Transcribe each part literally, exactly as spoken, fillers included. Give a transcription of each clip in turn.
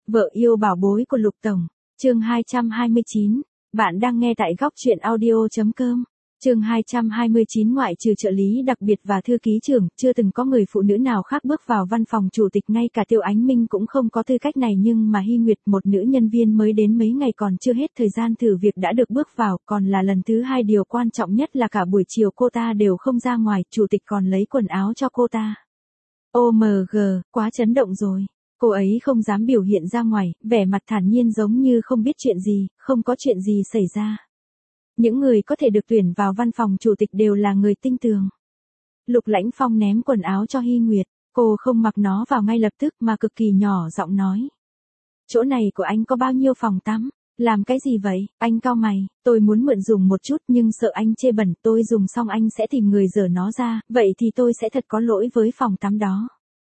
Vợ yêu bảo bối của Lục Tổng, chương hai trăm hai mươi chín. Bạn đang nghe tại góc truyện audio.com. Chương hai trăm hai mươi chín. Ngoại trừ trợ lý đặc biệt và thư ký trưởng, chưa từng có người phụ nữ nào khác bước vào văn phòng chủ tịch, ngay cả Tiêu Ánh Minh cũng không có tư cách này, nhưng mà Hy Nguyệt, một nữ nhân viên mới đến mấy ngày còn chưa hết thời gian thử việc đã được bước vào, còn là lần thứ hai. Điều quan trọng nhất là cả buổi chiều cô ta đều không ra ngoài, chủ tịch còn lấy quần áo cho cô ta. ô em giê, quá chấn động rồi. Cô ấy không dám biểu hiện ra ngoài, vẻ mặt thản nhiên giống như không biết chuyện gì, không có chuyện gì xảy ra. Những người có thể được tuyển vào văn phòng chủ tịch đều là người tinh tường. Lục Lãnh Phong ném quần áo cho Hy Nguyệt, cô không mặc nó vào ngay lập tức mà cực kỳ nhỏ giọng nói. Chỗ này của anh có bao nhiêu phòng tắm? Làm cái gì vậy? Anh cau mày, tôi muốn mượn dùng một chút nhưng sợ anh chê bẩn, tôi dùng xong anh sẽ tìm người giở nó ra, vậy thì tôi sẽ thật có lỗi với phòng tắm đó.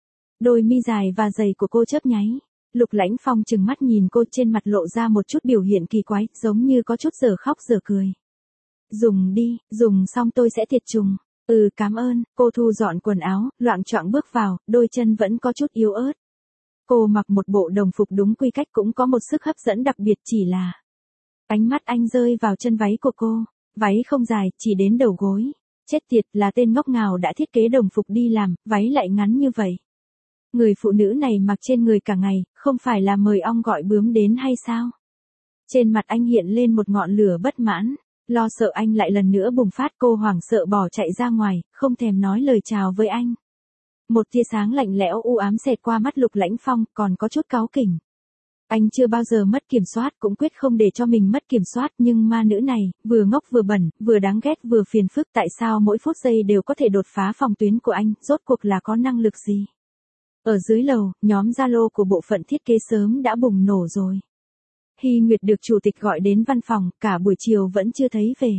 Đôi mi dài và dày của cô chớp nháy. Lục Lãnh Phong trừng mắt nhìn cô, trên mặt lộ ra một chút biểu hiện kỳ quái, giống như có chút dở khóc dở cười. Dùng đi, dùng xong tôi sẽ tiệt trùng. Ừ, cảm ơn. Cô thu dọn quần áo, loạng choạng bước vào, đôi chân vẫn có chút yếu ớt. Cô mặc một bộ đồng phục đúng quy cách, cũng có một sức hấp dẫn đặc biệt, chỉ là ánh mắt anh rơi vào chân váy của cô. Váy không dài, chỉ đến đầu gối. Chết tiệt, là tên ngốc ngào đã thiết kế đồng phục đi làm, váy lại ngắn như vậy. Người phụ nữ này mặc trên người cả ngày, không phải là mời ong gọi bướm đến hay sao? Trên mặt anh hiện lên một ngọn lửa bất mãn, lo sợ anh lại lần nữa bùng phát, cô hoảng sợ bỏ chạy ra ngoài, không thèm nói lời chào với anh. Một tia sáng lạnh lẽo u ám xẹt qua mắt Lục Lãnh Phong, còn có chút cáu kỉnh. Anh chưa bao giờ mất kiểm soát, cũng quyết không để cho mình mất kiểm soát, nhưng ma nữ này, vừa ngốc vừa bẩn, vừa đáng ghét vừa phiền phức, tại sao mỗi phút giây đều có thể đột phá phòng tuyến của anh, rốt cuộc là có năng lực gì? Ở dưới lầu, nhóm Zalo của bộ phận thiết kế sớm đã bùng nổ rồi. Hy Nguyệt được chủ tịch gọi đến văn phòng, cả buổi chiều vẫn chưa thấy về.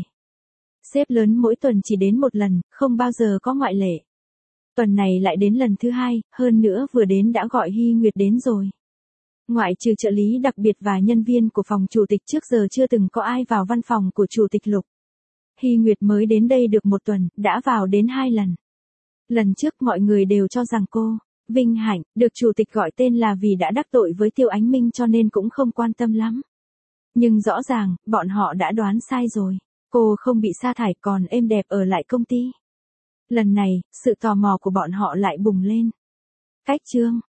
Sếp lớn mỗi tuần chỉ đến một lần, không bao giờ có ngoại lệ. Tuần này lại đến lần thứ hai, hơn nữa vừa đến đã gọi Hy Nguyệt đến rồi. Ngoại trừ trợ lý đặc biệt và nhân viên của phòng chủ tịch, trước giờ chưa từng có ai vào văn phòng của chủ tịch Lục. Hy Nguyệt mới đến đây được một tuần, đã vào đến hai lần. Lần trước mọi người đều cho rằng cô Vinh Hạnh, được chủ tịch gọi tên là vì đã đắc tội với Tiêu Ánh Minh cho nên cũng không quan tâm lắm. Nhưng rõ ràng, bọn họ đã đoán sai rồi. Cô không bị sa thải còn êm đẹp ở lại công ty. Lần này, sự tò mò của bọn họ lại bùng lên. Cách chương,